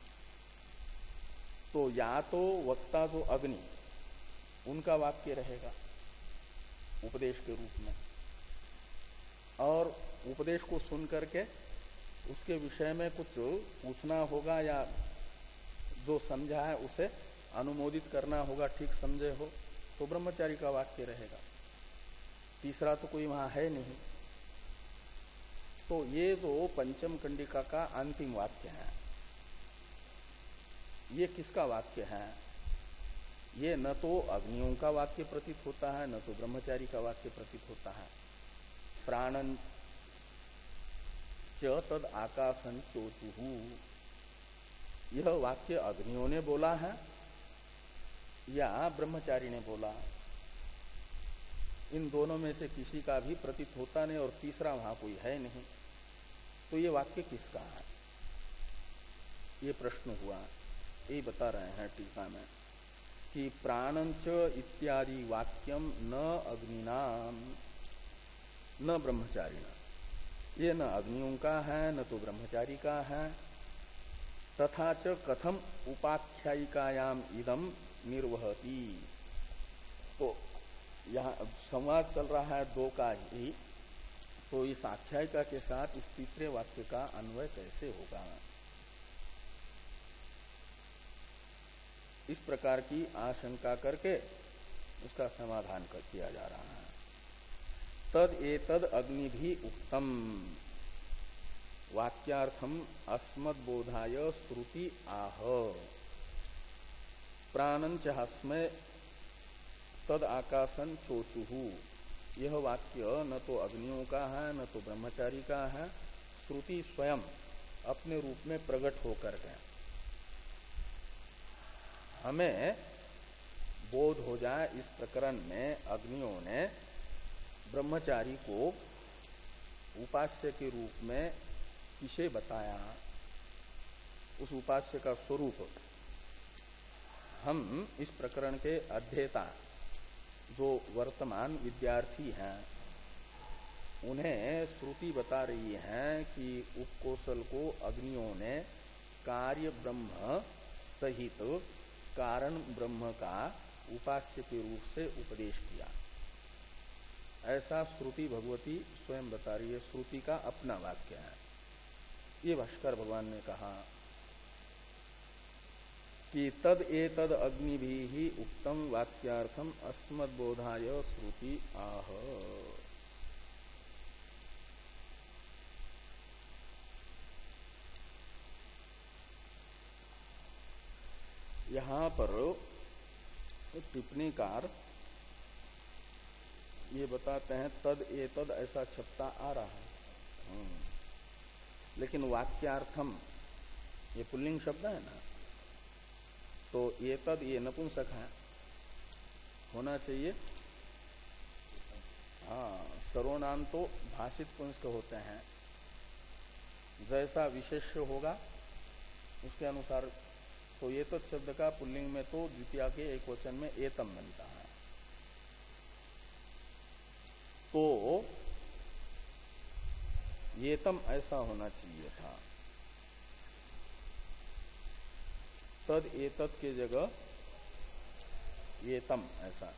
तो या तो वक्ता जो अग्नि उनका वाक्य रहेगा उपदेश के रूप में, और उपदेश को सुन करके उसके विषय में कुछ पूछना होगा या जो समझा है उसे अनुमोदित करना होगा, ठीक समझे हो, तो ब्रह्मचारी का वाक्य रहेगा। तीसरा तो कोई वहां है नहीं। तो ये जो पंचम कंडिका का अंतिम वाक्य है, ये किसका वाक्य है? ये न तो अग्नियों का वाक्य प्रतीत होता है, न तो ब्रह्मचारी का वाक्य प्रतीत होता है। प्राणं च तद आकाशं चोचुहु, यह वाक्य अग्नियों ने बोला है या ब्रह्मचारी ने बोला? इन दोनों में से किसी का भी प्रतीत होता नहीं, और तीसरा वहां कोई है नहीं। तो ये वाक्य किसका है? ये प्रश्न हुआ। ये बता रहे हैं टीका में कि प्राणंच इत्यादि वाक्यम न अग्निनाम न ब्रह्मचारिणा, ये न अग्नियों का है न तो ब्रह्मचारी का है। तथा च कथम उपाख्यायिकायाम इदम निर्वहति, तो यहाँ संवाद चल रहा है दो का ही, तो इस आख्यायिका के साथ इस तीसरे वाक्य का अन्वय कैसे होगा? इस प्रकार की आशंका करके उसका समाधान कर किया जा रहा है। तद एतद अग्नि भी उक्तम वाक्यार्थम अस्मद्बोधाय श्रुति आह प्राणंच हस्मय तद आकाशन चोचुहु, यह वाक्य न तो अग्नियों का है न तो ब्रह्मचारी का है। श्रुति स्वयं अपने रूप में प्रकट होकर के हमें बोध हो जाए इस प्रकरण में अग्नियों ने ब्रह्मचारी को उपास्य के रूप में किसे बताया, उस उपास्य का स्वरूप हम इस प्रकरण के अध्येता जो वर्तमान विद्यार्थी हैं उन्हें श्रुति बता रही है कि उपकोशल को अग्नियों ने कार्य ब्रह्म सहित कारण ब्रह्म का उपास्य के रूप से उपदेश किया। ऐसा श्रुति भगवती स्वयं बता रही है, श्रुति का अपना वाक्य है। ये भाष्कर भगवान ने कहा कि तद एतद अग्नि भी ही उक्तम वाक्यार्थम अस्मद्बोधाय श्रुति आह। यहां पर टिप्पणीकार ये बताते हैं तद एतद ऐसा छपता आ रहा है, लेकिन वाक्यार्थम ये पुल्लिंग शब्द है ना, तो एतद ये नपुंसक है, होना चाहिए। हाँ, सर्वनाम तो भाषित पुंसक होते हैं, जैसा विशेष्य होगा उसके अनुसार। तो ये तो शब्द का पुल्लिंग में तो द्वितीया के एक वचन में एतम बनता है। तो एतम ऐसा होना चाहिए था, तद एतत के जगह एतम ऐसा।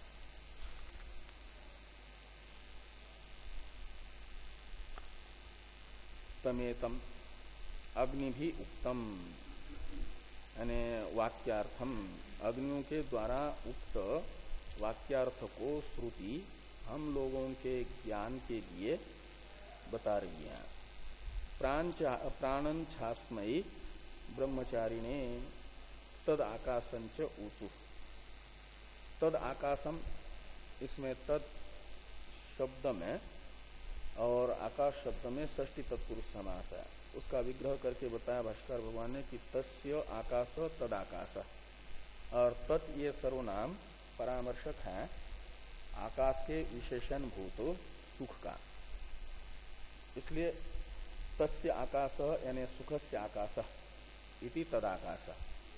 तमेतम अग्नि भी उक्तम, यानी वाक्यार्थम अग्नियों के द्वारा उक्त वाक्यार्थ को श्रुति हम लोगों के ज्ञान के लिए बता रही है। प्राणं छास्मयी ब्रह्मचारिणे तद आकाशंच ऊचु। तद आकाशम, इसमें तद शब्द में और आकाश शब्द में षष्ठी तत्पुरुष समास है। उसका विग्रह करके बताया भाष्कर भगवान ने कि तस्य आकाश तद आकाश, और तत् ये सर्वनाम परामर्शक है आकाश के विशेषण भूत सुख का। इसलिए तस्य आकाश यानी सुखस्य आकाश इति तदाकाश।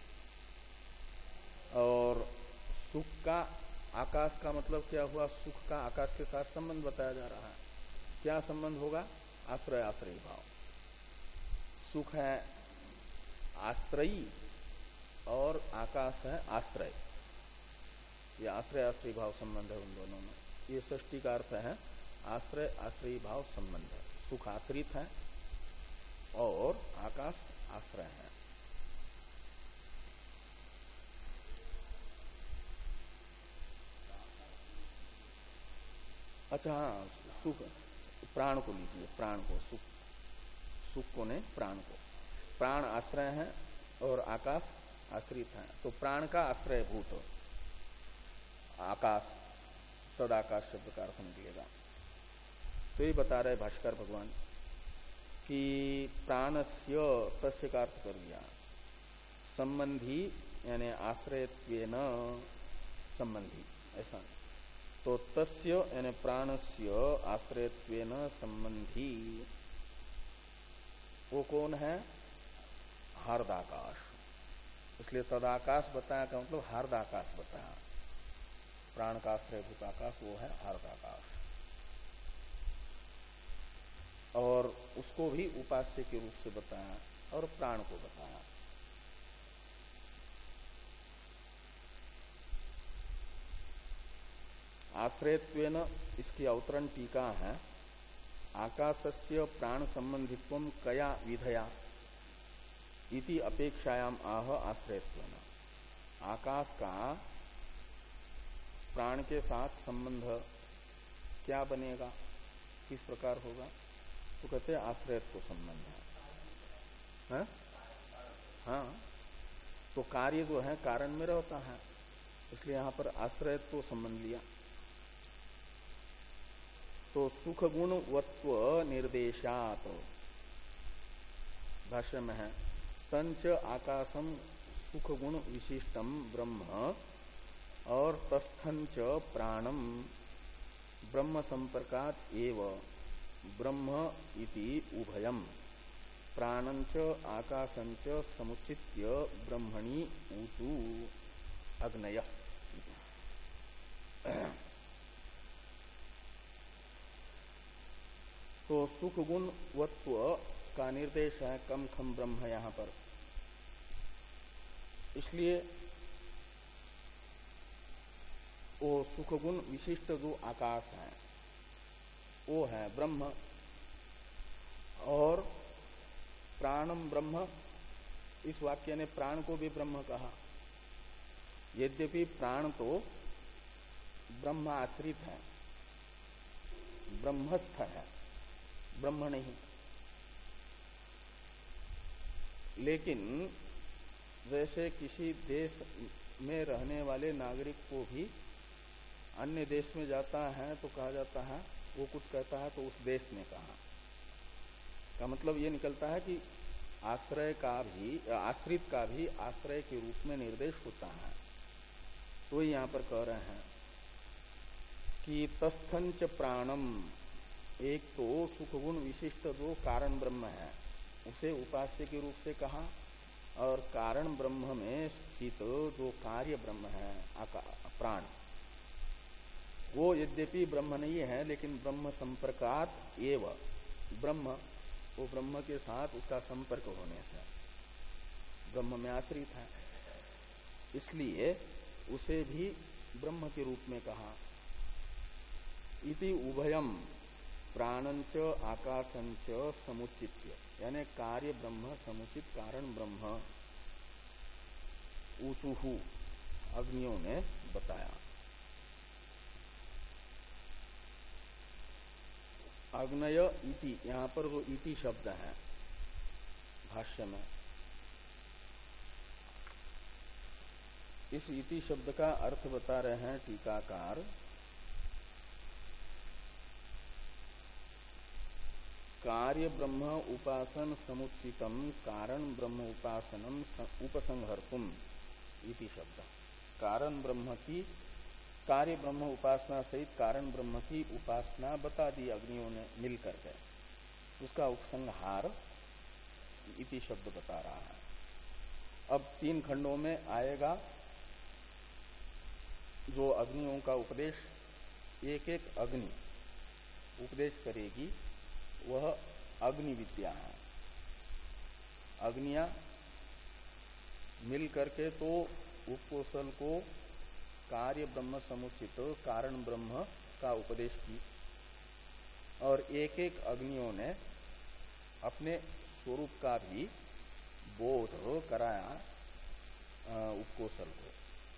और सुख का आकाश का मतलब क्या हुआ? सुख का आकाश के साथ संबंध बताया जा रहा है। क्या संबंध होगा? आश्रय आश्रयी भाव। सुख है आश्रयी और आकाश है आश्रय। ये आश्रय आश्रयी भाव संबंध है उन दोनों में। ये षष्ठी का अर्थ है आश्रय आश्रयी भाव संबंध है। सुख आश्रित है और आकाश आश्रय है। अच्छा हाँ, सुख प्राण को लीजिए, प्राण को, सुख सुख को ने प्राण को। प्राण आश्रय है और आकाश आश्रित है। तो प्राण का आश्रय भूत आकाश, सदाकाश शब्द का अर्थ निकलेगा। तो ये बता रहे भाष्कर भगवान कि प्राणस्य तस्य का अर्थ कर दिया संबंधी यानी आश्रयत्वेन संबंधी, ऐसा। तो तस्य यानी प्राणस्य आश्रयत्वेन संबंधी वो कौन है? हार्दाकाश। इसलिए तदाकाश बताया का मतलब हार्दाकाश बताया। प्राण का आश्रयभूत आकाश वो है हार्दाकाश। और उसको भी उपास्य के रूप से बताया और प्राण को बताया। आश्रयत्वेन इसकी अवतरण टीका है। आकाशस्य प्राण संबंधित्वम कया विधया इति अपेक्षायाम आह आश्रयत्वेन। आकाश का प्राण के साथ संबंध क्या बनेगा, किस प्रकार होगा? तो कहते हैं आश्रयत्व संबंध है, है? हाँ, तो कार्य जो है कारण में रहता है, इसलिए यहां पर आश्रयत्व संबंध लिया। तो सुख गुणवत्व निर्देशात भाष्य में है तंच आकाशम सुख गुण विशिष्टम ब्रह्म और तस्थंच प्राणम ब्रह्म संपर्कात एव ब्रह्म इति उभयम प्राणंच आकाशंच समुचित्य ब्रह्मणि ऊचु अग्नय। तो सुख गुण वत्व का निर्देश है कम खम ब्रह्म यहां पर। इसलिए वो सुख गुण विशिष्ट जो आकाश है वो है ब्रह्म। और प्राणम ब्रह्म, इस वाक्य ने प्राण को भी ब्रह्म कहा। यद्यपि प्राण तो ब्रह्म आश्रित है, ब्रह्मस्थ है, ब्रह्म नहीं। लेकिन जैसे किसी देश में रहने वाले नागरिक को भी अन्य देश में जाता है तो कहा जाता है, वो कुछ कहता है तो उस देश ने कहा, का मतलब ये निकलता है कि आश्रय का भी, आश्रित का भी आश्रय के रूप में निर्देश होता है। तो यहां पर कह रहे हैं कि तस्थंच प्राणम, एक तो सुख गुण विशिष्ट जो कारण ब्रह्म है उसे उपास्य के रूप से कहा, और कारण ब्रह्म में स्थित जो कार्य ब्रह्म है प्राण, वो यद्यपि ब्रह्म नहीं है लेकिन ब्रह्म संपर्कात एव ब्रह्म, वो ब्रह्म के साथ उसका संपर्क होने से ब्रह्म में आश्रित है, इसलिए उसे भी ब्रह्म के रूप में कहा। इति उभयम प्राणंच आकाशंच समुचित्य, यानी कार्य ब्रह्म समुचित कारण ब्रह्म ऊचुहु अग्नियों ने बताया। अग्नय इति, यहां पर वो इति शब्द है भाष्य में। इस इति शब्द का अर्थ बता रहे हैं टीकाकार, कार्य ब्रह्म उपासन समुचितम कारण ब्रह्म उपासनम उपसंहर्तुम इति शब्द। कारण ब्रह्म की कार्य ब्रह्म उपासना सहित कारण ब्रह्म की उपासना बता दी अग्नियों ने मिल करके, उसका उपसंहार इति शब्द बता रहा है। अब तीन खंडों में आएगा जो अग्नियों का उपदेश, एक एक अग्नि उपदेश करेगी, वह अग्नि विद्या है। अग्नियां मिल करके तो उपकोशल को कार्य ब्रह्म समुचित कारण ब्रह्म का उपदेश की, और एक एक अग्नियों ने अपने स्वरूप का भी बोध कराया उपकोशल को।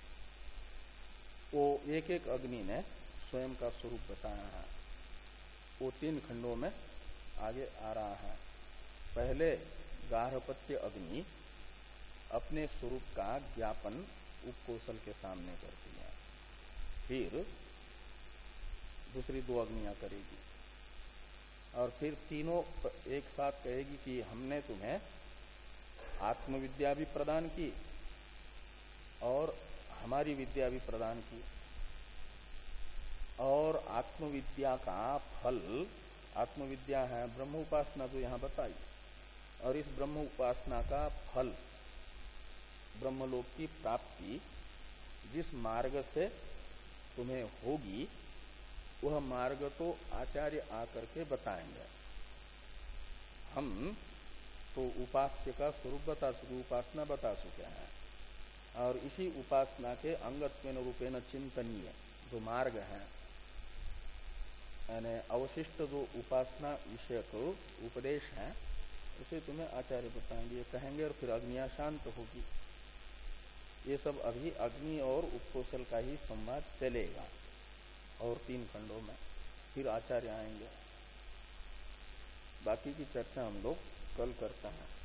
वो एक एक अग्नि ने स्वयं का स्वरूप बताया है। वो तीन खंडों में आगे आ रहा है। पहले गार्हपत्य अग्नि अपने स्वरूप का ज्ञापन उपकोशल के सामने करती है, फिर दूसरी दो अग्नियां करेगी, और फिर तीनों एक साथ कहेगी कि हमने तुम्हें आत्मविद्या भी प्रदान की और हमारी विद्या भी प्रदान की, और आत्मविद्या का फल, आत्मविद्या है ब्रह्म उपासना जो यहां बताई, और इस ब्रह्म उपासना का फल ब्रह्मलोक की प्राप्ति जिस मार्ग से तुम्हें होगी, वह मार्ग तो आचार्य आकर के बताएंगे। हम तो उपास्य का स्वरूप बता चुके, उपासना बता चुके हैं, और इसी उपासना के अंगत्वेन रूपेण चिंतनीय जो मार्ग है, यानी अवशिष्ट जो उपासना विषयक उपदेश है, उसे तुम्हें आचार्य बताएंगे, ये कहेंगे, और फिर अग्नियां शांत होगी। ये सब अभी अग्नि और उपकोशल का ही संवाद चलेगा, और तीन खंडों में फिर आचार्य आएंगे। बाकी की चर्चा हम लोग कल करते हैं।